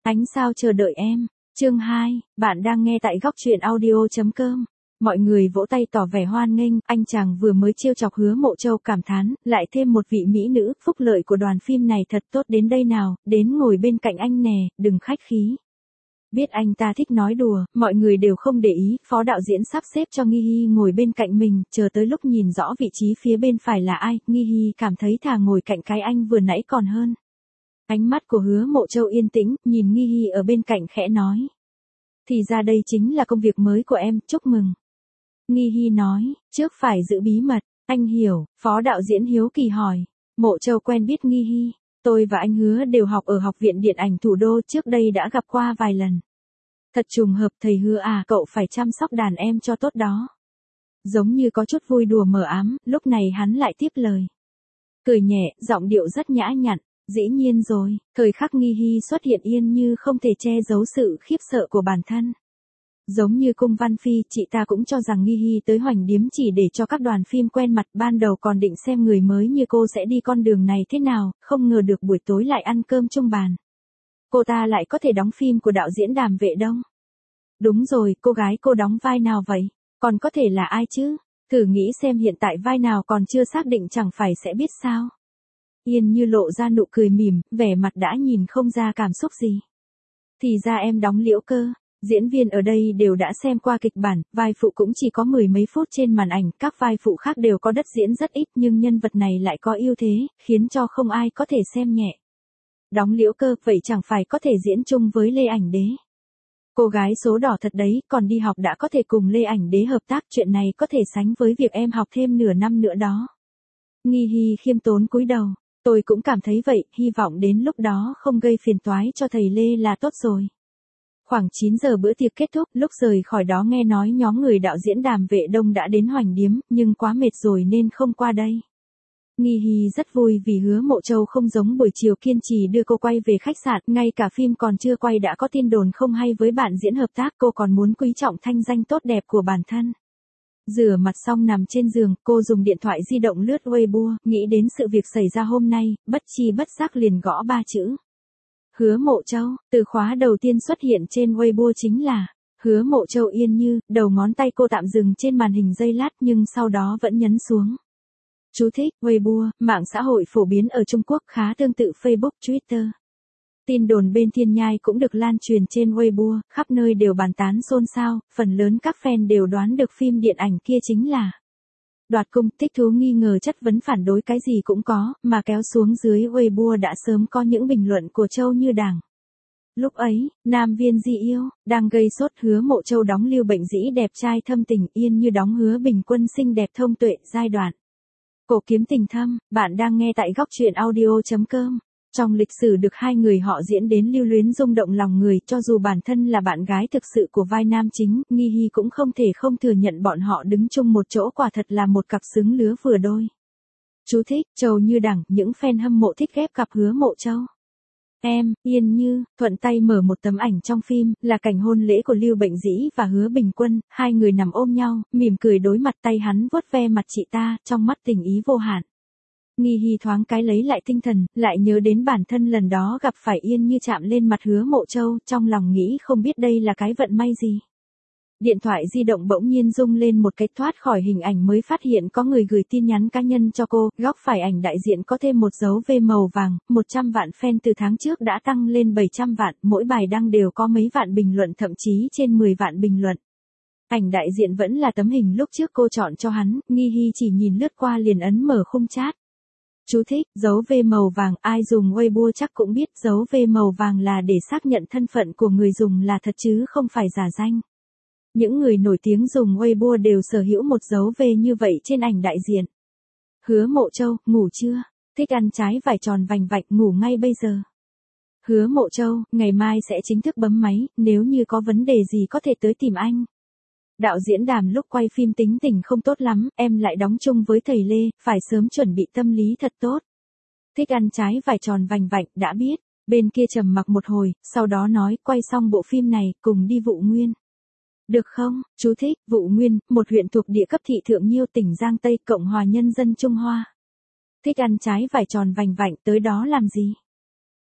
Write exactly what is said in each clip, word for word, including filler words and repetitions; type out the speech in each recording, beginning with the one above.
Ánh sao chờ đợi em. Chương hai, bạn đang nghe tại góc truyện audio chấm com. Mọi người vỗ tay tỏ vẻ hoan nghênh, anh chàng vừa mới trêu chọc Hứa Mộ Châu cảm thán, lại thêm một vị mỹ nữ, phúc lợi của đoàn phim này thật tốt đến đây nào, đến ngồi bên cạnh anh nè, đừng khách khí. Biết anh ta thích nói đùa, mọi người đều không để ý, phó đạo diễn sắp xếp cho Nghi Hy ngồi bên cạnh mình, chờ tới lúc nhìn rõ vị trí phía bên phải là ai, Nghi Hy cảm thấy thà ngồi cạnh cái anh vừa nãy còn hơn. Ánh mắt của Hứa Mộ Châu yên tĩnh, nhìn Nghi Hy ở bên cạnh khẽ nói. Thì ra đây chính là công việc mới của em, chúc mừng. Nghi Hy nói, trước phải giữ bí mật, anh hiểu, phó đạo diễn hiếu kỳ hỏi. Mộ Châu quen biết Nghi Hy, tôi và anh Hứa đều học ở Học viện Điện ảnh Thủ đô, trước đây đã gặp qua vài lần. Thật trùng hợp, thầy Hứa à, cậu phải chăm sóc đàn em cho tốt đó. Giống như có chút vui đùa mờ ám, lúc này hắn lại tiếp lời. Cười nhẹ, giọng điệu rất nhã nhặn. Dĩ nhiên rồi, thời khắc Nghi Hy xuất hiện yên như không thể che giấu sự khiếp sợ của bản thân. Giống như Cung Văn Phi, chị ta cũng cho rằng Nghi Hy tới Hoành Điếm chỉ để cho các đoàn phim quen mặt, ban đầu còn định xem người mới như cô sẽ đi con đường này thế nào, không ngờ được buổi tối lại ăn cơm chung bàn. Cô ta lại có thể đóng phim của đạo diễn Đàm Vệ Đông. Đúng rồi, cô gái cô đóng vai nào vậy? Còn có thể là ai chứ? Thử nghĩ xem hiện tại vai nào còn chưa xác định chẳng phải sẽ biết sao? Yên như lộ ra nụ cười mỉm, vẻ mặt đã nhìn không ra cảm xúc gì. Thì ra em đóng Liễu Cơ, diễn viên ở đây đều đã xem qua kịch bản, vai phụ cũng chỉ có mười mấy phút trên màn ảnh, các vai phụ khác đều có đất diễn rất ít nhưng nhân vật này lại có ưu thế, khiến cho không ai có thể xem nhẹ. Đóng Liễu Cơ, vậy chẳng phải có thể diễn chung với Lê Ảnh Đế. Cô gái số đỏ thật đấy, còn đi học đã có thể cùng Lê Ảnh Đế hợp tác, chuyện này có thể sánh với việc em học thêm nửa năm nữa đó. Nghi Hy khiêm tốn cúi đầu. Tôi cũng cảm thấy vậy, hy vọng đến lúc đó không gây phiền toái cho thầy Lê là tốt rồi. Khoảng chín giờ bữa tiệc kết thúc, lúc rời khỏi đó nghe nói nhóm người đạo diễn Đàm Vệ Đông đã đến Hoành Điếm, nhưng quá mệt rồi nên không qua đây. Nghi Hy rất vui vì Hứa Mộ Châu không giống buổi chiều kiên trì đưa cô quay về khách sạn, ngay cả phim còn chưa quay đã có tin đồn không hay với bạn diễn hợp tác, cô còn muốn quý trọng thanh danh tốt đẹp của bản thân. Rửa mặt xong nằm trên giường, cô dùng điện thoại di động lướt Weibo, nghĩ đến sự việc xảy ra hôm nay, bất chi bất giác liền gõ ba chữ. Hứa Mộ Châu, từ khóa đầu tiên xuất hiện trên Weibo chính là Hứa Mộ Châu yên như, đầu ngón tay cô tạm dừng trên màn hình giây lát nhưng sau đó vẫn nhấn xuống. Chú thích, Weibo, mạng xã hội phổ biến ở Trung Quốc khá tương tự Facebook, Twitter. Tin đồn bên Thiên Nhai cũng được lan truyền trên Weibo, khắp nơi đều bàn tán xôn xao, phần lớn các fan đều đoán được phim điện ảnh kia chính là Đoạt Cung. Thích thú nghi ngờ chất vấn phản đối cái gì cũng có, mà kéo xuống dưới Weibo đã sớm có những bình luận của Châu Như Đằng. Lúc ấy, nam viên Di Yêu, đang gây sốt. Hứa Mộ Châu đóng Lưu Bệnh Dĩ đẹp trai thâm tình, Yên như đóng Hứa Bình Quân xinh đẹp thông tuệ, giai đoạn Cổ Kiếm Tình Thâm. Bạn đang nghe tại góc truyện audio chấm com. Trong lịch sử được hai người họ diễn đến lưu luyến rung động lòng người, cho dù bản thân là bạn gái thực sự của vai nam chính, Nghi Hy cũng không thể không thừa nhận bọn họ đứng chung một chỗ quả thật là một cặp xứng lứa vừa đôi. Chú thích, Châu Như Đằng, những fan hâm mộ thích ghép cặp Hứa Mộ Châu. Em, Yên Như, thuận tay mở một tấm ảnh trong phim, là cảnh hôn lễ của Lưu Bệnh Dĩ và Hứa Bình Quân, hai người nằm ôm nhau, mỉm cười đối mặt, tay hắn vuốt ve mặt chị ta, trong mắt tình ý vô hạn. Nghi Hy thoáng cái lấy lại tinh thần, lại nhớ đến bản thân lần đó gặp phải Yên Như chạm lên mặt Hứa Mộ Châu, trong lòng nghĩ không biết đây là cái vận may gì. Điện thoại di động bỗng nhiên rung lên một cái, thoát khỏi hình ảnh mới phát hiện có người gửi tin nhắn cá nhân cho cô, góc phải ảnh đại diện có thêm một dấu V màu vàng, một trăm vạn fan từ tháng trước đã tăng lên bảy trăm vạn, mỗi bài đăng đều có mấy vạn bình luận, thậm chí trên mười vạn bình luận. Ảnh đại diện vẫn là tấm hình lúc trước cô chọn cho hắn, Nghi Hy chỉ nhìn lướt qua liền ấn mở khung chat. Chú thích, dấu V màu vàng, ai dùng Weibo chắc cũng biết dấu V màu vàng là để xác nhận thân phận của người dùng là thật chứ không phải giả danh. Những người nổi tiếng dùng Weibo đều sở hữu một dấu V như vậy trên ảnh đại diện. Hứa Mộ Châu, ngủ chưa? Thích ăn trái vải tròn vành vạch, ngủ ngay bây giờ. Hứa Mộ Châu, ngày mai sẽ chính thức bấm máy, nếu như có vấn đề gì có thể tới tìm anh. Đạo diễn Đàm lúc quay phim tính tình không tốt lắm, em lại đóng chung với thầy Lê, phải sớm chuẩn bị tâm lý thật tốt. Thích ăn trái vải tròn vành vạch, đã biết. Bên kia trầm mặc một hồi, sau đó nói, quay xong bộ phim này, cùng đi Vụ Nguyên. Được không? Chú thích, Vụ Nguyên, một huyện thuộc địa cấp thị Thượng Nhiêu, tỉnh Giang Tây, Cộng hòa Nhân dân Trung Hoa. Thích ăn trái vải tròn vành vạnh, tới đó làm gì?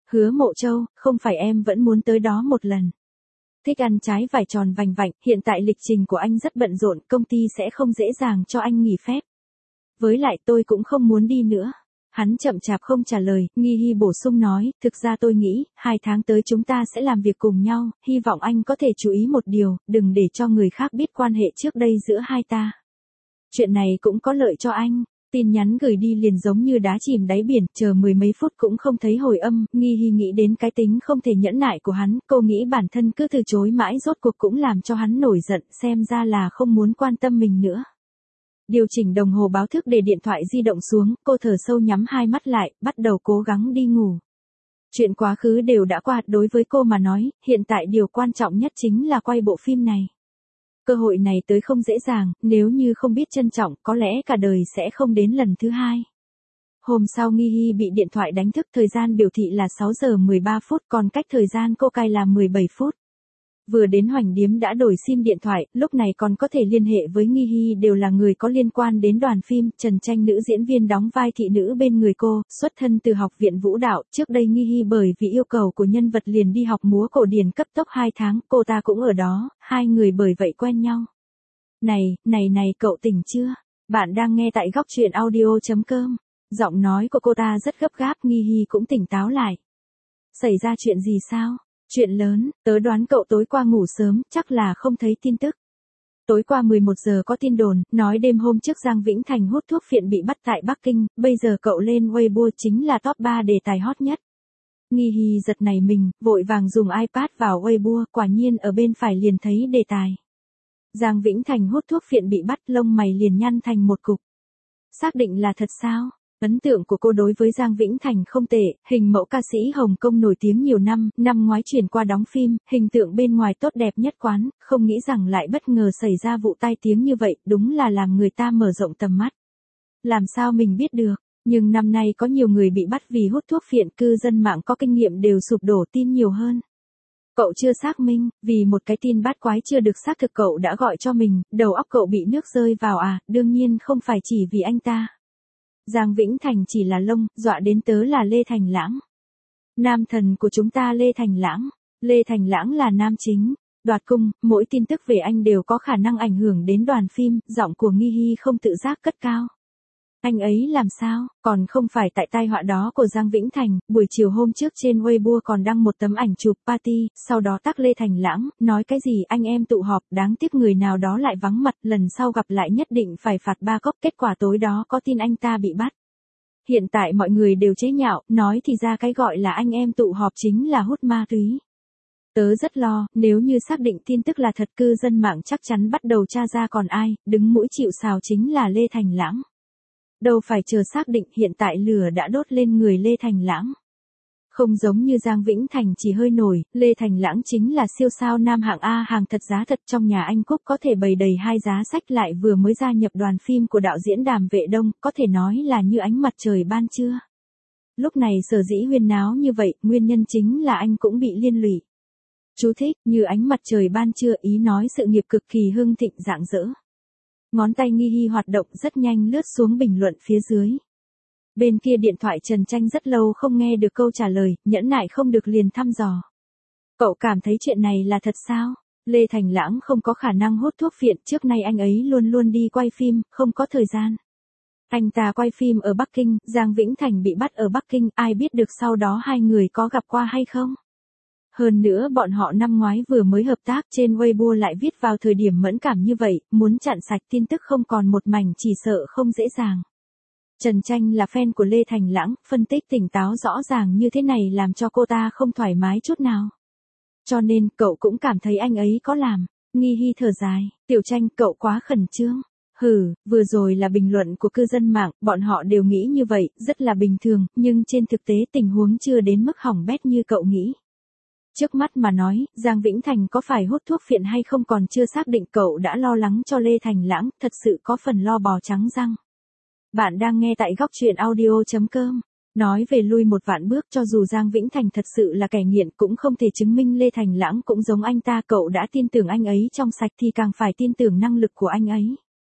Hứa Mộ Châu, không phải em vẫn muốn tới đó một lần. Thích ăn trái vải tròn vành vạnh, hiện tại lịch trình của anh rất bận rộn, công ty sẽ không dễ dàng cho anh nghỉ phép. Với lại tôi cũng không muốn đi nữa. Hắn chậm chạp không trả lời, Nghi Hi bổ sung nói, thực ra tôi nghĩ, hai tháng tới chúng ta sẽ làm việc cùng nhau, hy vọng anh có thể chú ý một điều, đừng để cho người khác biết quan hệ trước đây giữa hai ta. Chuyện này cũng có lợi cho anh. Tin nhắn gửi đi liền giống như đá chìm đáy biển, chờ mười mấy phút cũng không thấy hồi âm, Nghi Hi nghĩ đến cái tính không thể nhẫn nại của hắn, cô nghĩ bản thân cứ từ chối mãi rốt cuộc cũng làm cho hắn nổi giận, xem ra là không muốn quan tâm mình nữa. Điều chỉnh đồng hồ báo thức để điện thoại di động xuống, cô thở sâu nhắm hai mắt lại, bắt đầu cố gắng đi ngủ. Chuyện quá khứ đều đã qua, đối với cô mà nói, hiện tại điều quan trọng nhất chính là quay bộ phim này. Cơ hội này tới không dễ dàng, nếu như không biết trân trọng, có lẽ cả đời sẽ không đến lần thứ hai. Hôm sau Nghi Hi bị điện thoại đánh thức, thời gian biểu thị là sáu giờ mười ba phút, còn cách thời gian cô cài là mười bảy phút. Vừa đến Hoành Điếm đã đổi sim điện thoại, lúc này còn có thể liên hệ với Nghi Hi đều là người có liên quan đến đoàn phim, Trần Tranh nữ diễn viên đóng vai thị nữ bên người cô, xuất thân từ học viện vũ đạo, trước đây Nghi Hi bởi vì yêu cầu của nhân vật liền đi học múa cổ điển cấp tốc hai tháng, cô ta cũng ở đó, hai người bởi vậy quen nhau. Này, này này cậu tỉnh chưa? Bạn đang nghe tại góc truyện audio chấm com. Giọng nói của cô ta rất gấp gáp, Nghi Hi cũng tỉnh táo lại. Xảy ra chuyện gì sao? Chuyện lớn, tớ đoán cậu tối qua ngủ sớm, chắc là không thấy tin tức. Tối qua mười một giờ có tin đồn, nói đêm hôm trước Giang Vĩnh Thành hút thuốc phiện bị bắt tại Bắc Kinh, bây giờ cậu lên Weibo chính là top ba đề tài hot nhất. Nghi Hi giật nảy mình, vội vàng dùng iPad vào Weibo, quả nhiên ở bên phải liền thấy đề tài. Giang Vĩnh Thành hút thuốc phiện bị bắt, lông mày liền nhăn thành một cục. Xác định là thật sao? Ấn tượng của cô đối với Giang Vĩnh Thành không tệ, hình mẫu ca sĩ Hồng Kông nổi tiếng nhiều năm, năm ngoái chuyển qua đóng phim, hình tượng bên ngoài tốt đẹp nhất quán, không nghĩ rằng lại bất ngờ xảy ra vụ tai tiếng như vậy, đúng là làm người ta mở rộng tầm mắt. Làm sao mình biết được, nhưng năm nay có nhiều người bị bắt vì hút thuốc phiện, cư dân mạng có kinh nghiệm đều sụp đổ tin nhiều hơn. Cậu chưa xác minh, vì một cái tin bát quái chưa được xác thực cậu đã gọi cho mình, đầu óc cậu bị nước rơi vào à, đương nhiên không phải chỉ vì anh ta. Giang Vĩnh Thành chỉ là lông, dọa đến tớ là Lê Thành Lãng. Nam thần của chúng ta Lê Thành Lãng. Lê Thành Lãng là nam chính. Đoạt cung, mỗi tin tức về anh đều có khả năng ảnh hưởng đến đoàn phim, giọng của Nghi Hi không tự giác cất cao. Anh ấy làm sao, còn không phải tại tai họa đó của Giang Vĩnh Thành, buổi chiều hôm trước trên Weibo còn đăng một tấm ảnh chụp party, sau đó tag Lê Thành Lãng, nói cái gì anh em tụ họp, đáng tiếc người nào đó lại vắng mặt, lần sau gặp lại nhất định phải phạt ba cốc, kết quả tối đó có tin anh ta bị bắt. Hiện tại mọi người đều chế nhạo, nói thì ra cái gọi là anh em tụ họp chính là hút ma túy. Tớ rất lo, nếu như xác định tin tức là thật, cư dân mạng chắc chắn bắt đầu tra ra còn ai, đứng mũi chịu sào chính là Lê Thành Lãng. Đâu phải chờ xác định, hiện tại lửa đã đốt lên người Lê Thành Lãng. Không giống như Giang Vĩnh Thành chỉ hơi nổi, Lê Thành Lãng chính là siêu sao nam hạng A, hàng thật giá thật, trong nhà anh Cúc có thể bày đầy hai giá sách, lại vừa mới gia nhập đoàn phim của đạo diễn Đàm Vệ Đông, có thể nói là như ánh mặt trời ban trưa. Lúc này sở dĩ huyên náo như vậy, nguyên nhân chính là anh cũng bị liên lụy. Chú thích, như ánh mặt trời ban trưa, ý nói sự nghiệp cực kỳ hưng thịnh rạng rỡ. Ngón tay Nghi Hi hoạt động rất nhanh lướt xuống bình luận phía dưới. Bên kia điện thoại Trần Tranh rất lâu không nghe được câu trả lời, nhẫn nại không được liền thăm dò. Cậu cảm thấy chuyện này là thật sao? Lê Thành Lãng không có khả năng hút thuốc phiện, trước nay anh ấy luôn luôn đi quay phim, không có thời gian. Anh ta quay phim ở Bắc Kinh, Giang Vĩnh Thành bị bắt ở Bắc Kinh, ai biết được sau đó hai người có gặp qua hay không? Hơn nữa bọn họ năm ngoái vừa mới hợp tác, trên Weibo lại viết vào thời điểm mẫn cảm như vậy, muốn chặn sạch tin tức không còn một mảnh chỉ sợ không dễ dàng. Trần Tranh là fan của Lê Thành Lãng, phân tích tỉnh táo rõ ràng như thế này làm cho cô ta không thoải mái chút nào. Cho nên, cậu cũng cảm thấy anh ấy có làm. Nghi Hi thở dài, Tiểu Tranh cậu quá khẩn trương. Hừ, vừa rồi là bình luận của cư dân mạng, bọn họ đều nghĩ như vậy, rất là bình thường, nhưng trên thực tế tình huống chưa đến mức hỏng bét như cậu nghĩ. Trước mắt mà nói, Giang Vĩnh Thành có phải hút thuốc phiện hay không còn chưa xác định, cậu đã lo lắng cho Lê Thành Lãng, thật sự có phần lo bò trắng răng. Bạn đang nghe tại góc truyện audio chấm com. Nói về lui một vạn bước, cho dù Giang Vĩnh Thành thật sự là kẻ nghiện cũng không thể chứng minh Lê Thành Lãng cũng giống anh ta, cậu đã tin tưởng anh ấy trong sạch thì càng phải tin tưởng năng lực của anh ấy.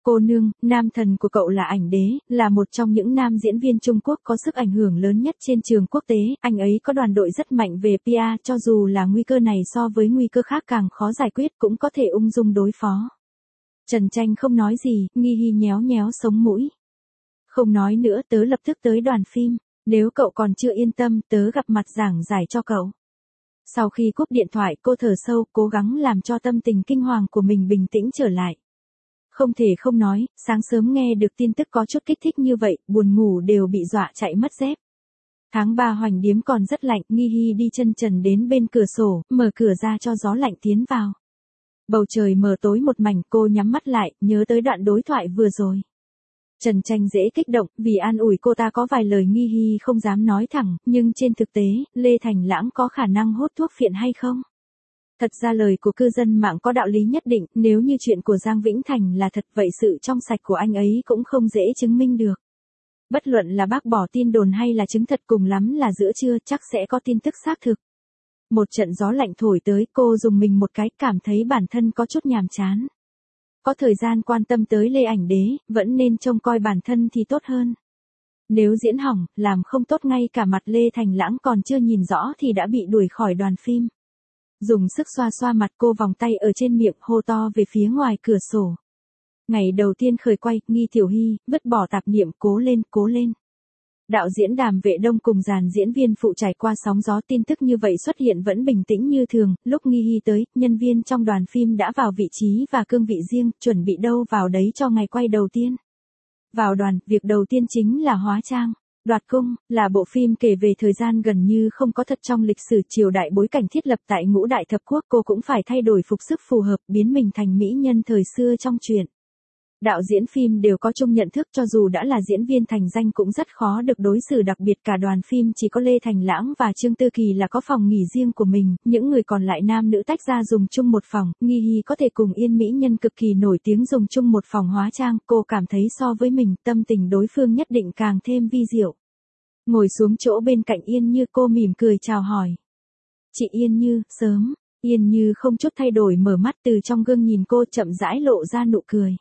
Cô nương, nam thần của cậu là Ảnh Đế, là một trong những nam diễn viên Trung Quốc có sức ảnh hưởng lớn nhất trên trường quốc tế, anh ấy có đoàn đội rất mạnh về pê e, cho dù là nguy cơ này so với nguy cơ khác càng khó giải quyết cũng có thể ung dung đối phó. Trần Tranh không nói gì, Nghi Hi nhéo nhéo sống mũi. Không nói nữa, tớ lập tức tới đoàn phim, nếu cậu còn chưa yên tâm, tớ gặp mặt giảng giải cho cậu. Sau khi cúp điện thoại, cô thở sâu, cố gắng làm cho tâm tình kinh hoàng của mình bình tĩnh trở lại. Không thể không nói, sáng sớm nghe được tin tức có chút kích thích như vậy, buồn ngủ đều bị dọa chạy mất dép. Tháng ba Hoành Điếm còn rất lạnh, Nghi Hi đi chân trần đến bên cửa sổ, mở cửa ra cho gió lạnh tiến vào. Bầu trời mờ tối một mảnh, cô nhắm mắt lại, nhớ tới đoạn đối thoại vừa rồi. Trần Tranh dễ kích động, vì an ủi cô ta có vài lời Nghi Hi không dám nói thẳng, nhưng trên thực tế, Lê Thành Lãng có khả năng hút thuốc phiện hay không? Thật ra lời của cư dân mạng có đạo lý nhất định, nếu như chuyện của Giang Vĩnh Thành là thật vậy sự trong sạch của anh ấy cũng không dễ chứng minh được. Bất luận là bác bỏ tin đồn hay là chứng thật cùng lắm là giữa trưa chắc sẽ có tin tức xác thực. Một trận gió lạnh thổi tới, cô dùng mình một cái, cảm thấy bản thân có chút nhàm chán. Có thời gian quan tâm tới Lê Ảnh Đế, vẫn nên trông coi bản thân thì tốt hơn. Nếu diễn hỏng, làm không tốt ngay cả mặt Lê Thành Lãng còn chưa nhìn rõ thì đã bị đuổi khỏi đoàn phim. Dùng sức xoa xoa mặt, cô vòng tay ở trên miệng hô to về phía ngoài cửa sổ. Ngày đầu tiên khởi quay, Nghi Tiểu Hy, vứt bỏ tạp niệm, cố lên, cố lên. Đạo diễn Đàm Vệ Đông cùng dàn diễn viên phụ trải qua sóng gió, tin tức như vậy xuất hiện vẫn bình tĩnh như thường, lúc Nghi Hi tới, nhân viên trong đoàn phim đã vào vị trí và cương vị riêng, chuẩn bị đâu vào đấy cho ngày quay đầu tiên. Vào đoàn, việc đầu tiên chính là hóa trang. Đoạt cung, là bộ phim kể về thời gian gần như không có thật trong lịch sử triều đại, bối cảnh thiết lập tại ngũ đại thập quốc, cô cũng phải thay đổi phục sức phù hợp, biến mình thành mỹ nhân thời xưa trong truyện. Đạo diễn phim đều có chung nhận thức, cho dù đã là diễn viên thành danh cũng rất khó được đối xử đặc biệt, cả đoàn phim chỉ có Lê Thành Lãng và Trương Tư Kỳ là có phòng nghỉ riêng của mình, những người còn lại nam nữ tách ra dùng chung một phòng, Nghi Hi có thể cùng Yên mỹ nhân cực kỳ nổi tiếng dùng chung một phòng hóa trang, cô cảm thấy so với mình, tâm tình đối phương nhất định càng thêm vi diệu. Ngồi xuống chỗ bên cạnh Yên Như, cô mỉm cười chào hỏi. Chị Yên Như, sớm. Yên Như không chút thay đổi mở mắt, từ trong gương nhìn cô, chậm rãi lộ ra nụ cười.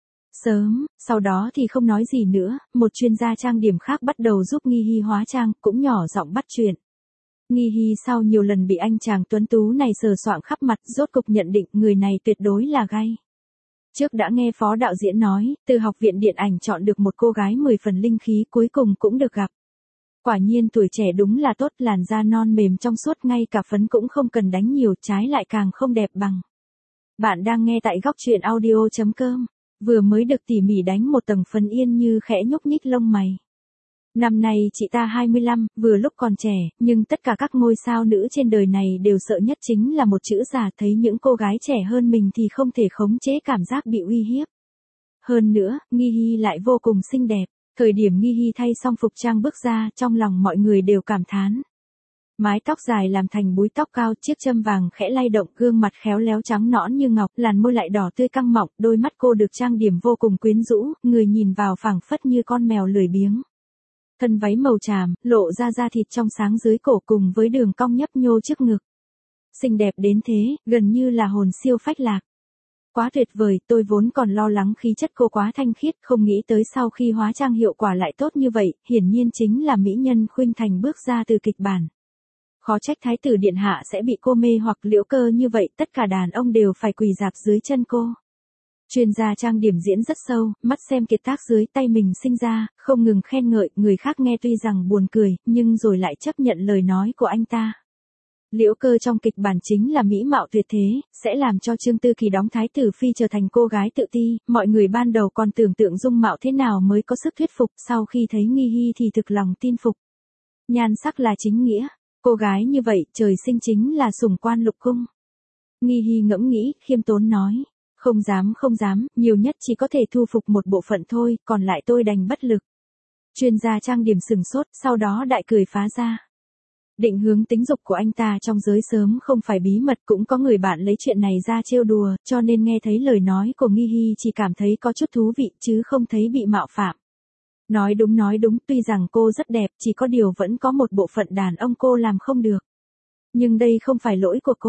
Sớm, sau đó thì không nói gì nữa, một chuyên gia trang điểm khác bắt đầu giúp Nghi Hi hóa trang, cũng nhỏ giọng bắt chuyện. Nghi Hi sau nhiều lần bị anh chàng tuấn tú này sờ soạng khắp mặt, rốt cục nhận định người này tuyệt đối là gay. Trước đã nghe phó đạo diễn nói, từ học viện điện ảnh chọn được một cô gái mười phần linh khí, cuối cùng cũng được gặp. Quả nhiên tuổi trẻ đúng là tốt, làn da non mềm trong suốt, ngay cả phấn cũng không cần đánh nhiều, trái lại càng không đẹp bằng. Bạn đang nghe tại góc truyện audio chấm com. Vừa mới được tỉ mỉ đánh một tầng phấn, Yên Như khẽ nhúc nhích lông mày. Năm nay chị ta hai mươi lăm, vừa lúc còn trẻ, nhưng tất cả các ngôi sao nữ trên đời này đều sợ nhất chính là một chữ già, thấy những cô gái trẻ hơn mình thì không thể khống chế cảm giác bị uy hiếp. Hơn nữa, Nghi Hi lại vô cùng xinh đẹp. Thời điểm Nghi Hi thay xong phục trang bước ra, trong lòng mọi người đều cảm thán. Mái tóc dài làm thành búi tóc cao, chiếc châm vàng khẽ lay động, gương mặt khéo léo trắng nõn như ngọc, làn môi lại đỏ tươi căng mọng, đôi mắt cô được trang điểm vô cùng quyến rũ, người nhìn vào phảng phất như con mèo lười biếng. Thân váy màu tràm, lộ ra da thịt trong sáng dưới cổ cùng với đường cong nhấp nhô trước ngực. Xinh đẹp đến thế, gần như là hồn siêu phách lạc. Quá tuyệt vời, tôi vốn còn lo lắng khí chất cô quá thanh khiết, không nghĩ tới sau khi hóa trang hiệu quả lại tốt như vậy, hiển nhiên chính là mỹ nhân khuynh thành bước ra từ kịch bản. Khó trách thái tử điện hạ sẽ bị cô mê hoặc Liễu Cơ như vậy, tất cả đàn ông đều phải quỳ rạp dưới chân cô. Chuyên gia trang điểm diễn rất sâu, mắt xem kiệt tác dưới tay mình sinh ra, không ngừng khen ngợi, người khác nghe tuy rằng buồn cười, nhưng rồi lại chấp nhận lời nói của anh ta. Liễu Cơ trong kịch bản chính là mỹ mạo tuyệt thế, sẽ làm cho Trương Tư Kỳ đóng thái tử phi trở thành cô gái tự ti, mọi người ban đầu còn tưởng tượng dung mạo thế nào mới có sức thuyết phục, sau khi thấy Nghi Hi thì thực lòng tin phục. Nhan sắc là chính nghĩa, cô gái như vậy trời sinh chính là sủng quan lục cung. Nghi Hi ngẫm nghĩ, khiêm tốn nói, không dám không dám, nhiều nhất chỉ có thể thu phục một bộ phận thôi, còn lại tôi đành bất lực. Chuyên gia trang điểm sừng sốt, sau đó đại cười phá ra. Định hướng tính dục của anh ta trong giới sớm không phải bí mật, cũng có người bạn lấy chuyện này ra trêu đùa, cho nên nghe thấy lời nói của Nghi Hi chỉ cảm thấy có chút thú vị chứ không thấy bị mạo phạm. Nói đúng nói đúng, tuy rằng cô rất đẹp, chỉ có điều vẫn có một bộ phận đàn ông cô làm không được. Nhưng đây không phải lỗi của cô.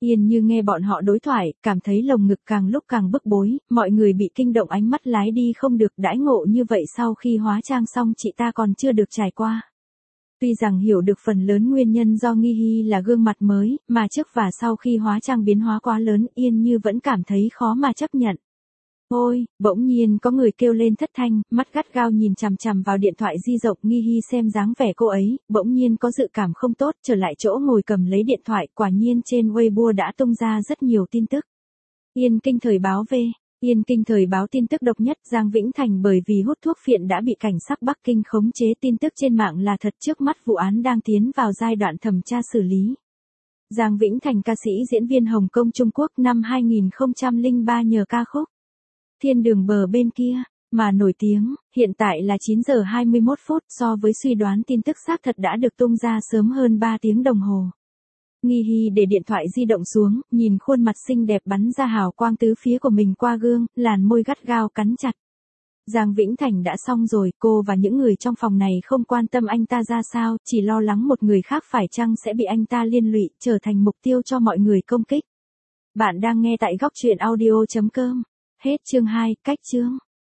Yên Như nghe bọn họ đối thoại, cảm thấy lồng ngực càng lúc càng bức bối, mọi người bị kinh động ánh mắt lái đi không được, đãi ngộ như vậy sau khi hóa trang xong chị ta còn chưa được trải qua. Tuy rằng hiểu được phần lớn nguyên nhân do Nghi Hy là gương mặt mới, mà trước và sau khi hóa trang biến hóa quá lớn, Yên Như vẫn cảm thấy khó mà chấp nhận. Ôi, bỗng nhiên có người kêu lên thất thanh, mắt gắt gao nhìn chằm chằm vào điện thoại di động. Nghi Hy xem dáng vẻ cô ấy, bỗng nhiên có dự cảm không tốt, trở lại chỗ ngồi cầm lấy điện thoại, quả nhiên trên Weibo đã tung ra rất nhiều tin tức. Yên Kinh Thời báo về. Yên Kinh Thời báo tin tức độc nhất, Giang Vĩnh Thành bởi vì hút thuốc phiện đã bị cảnh sát Bắc Kinh khống chế. Tin tức trên mạng là thật, trước mắt vụ án đang tiến vào giai đoạn thẩm tra xử lý. Giang Vĩnh Thành, ca sĩ diễn viên Hồng Kông Trung Quốc, năm hai nghìn không trăm lẻ ba nhờ ca khúc Thiên Đường Bờ Bên Kia mà nổi tiếng. Hiện tại là chín giờ hai mươi mốt phút, so với suy đoán tin tức xác thật đã được tung ra sớm hơn ba tiếng đồng hồ. Nghi Hy để điện thoại di động xuống, nhìn khuôn mặt xinh đẹp bắn ra hào quang tứ phía của mình qua gương, làn môi gắt gao cắn chặt. Giang Vĩnh Thành đã xong rồi, cô và những người trong phòng này không quan tâm anh ta ra sao, chỉ lo lắng một người khác phải chăng sẽ bị anh ta liên lụy, trở thành mục tiêu cho mọi người công kích. Bạn đang nghe tại góc truyện audio chấm com. Hết chương hai, cách chương.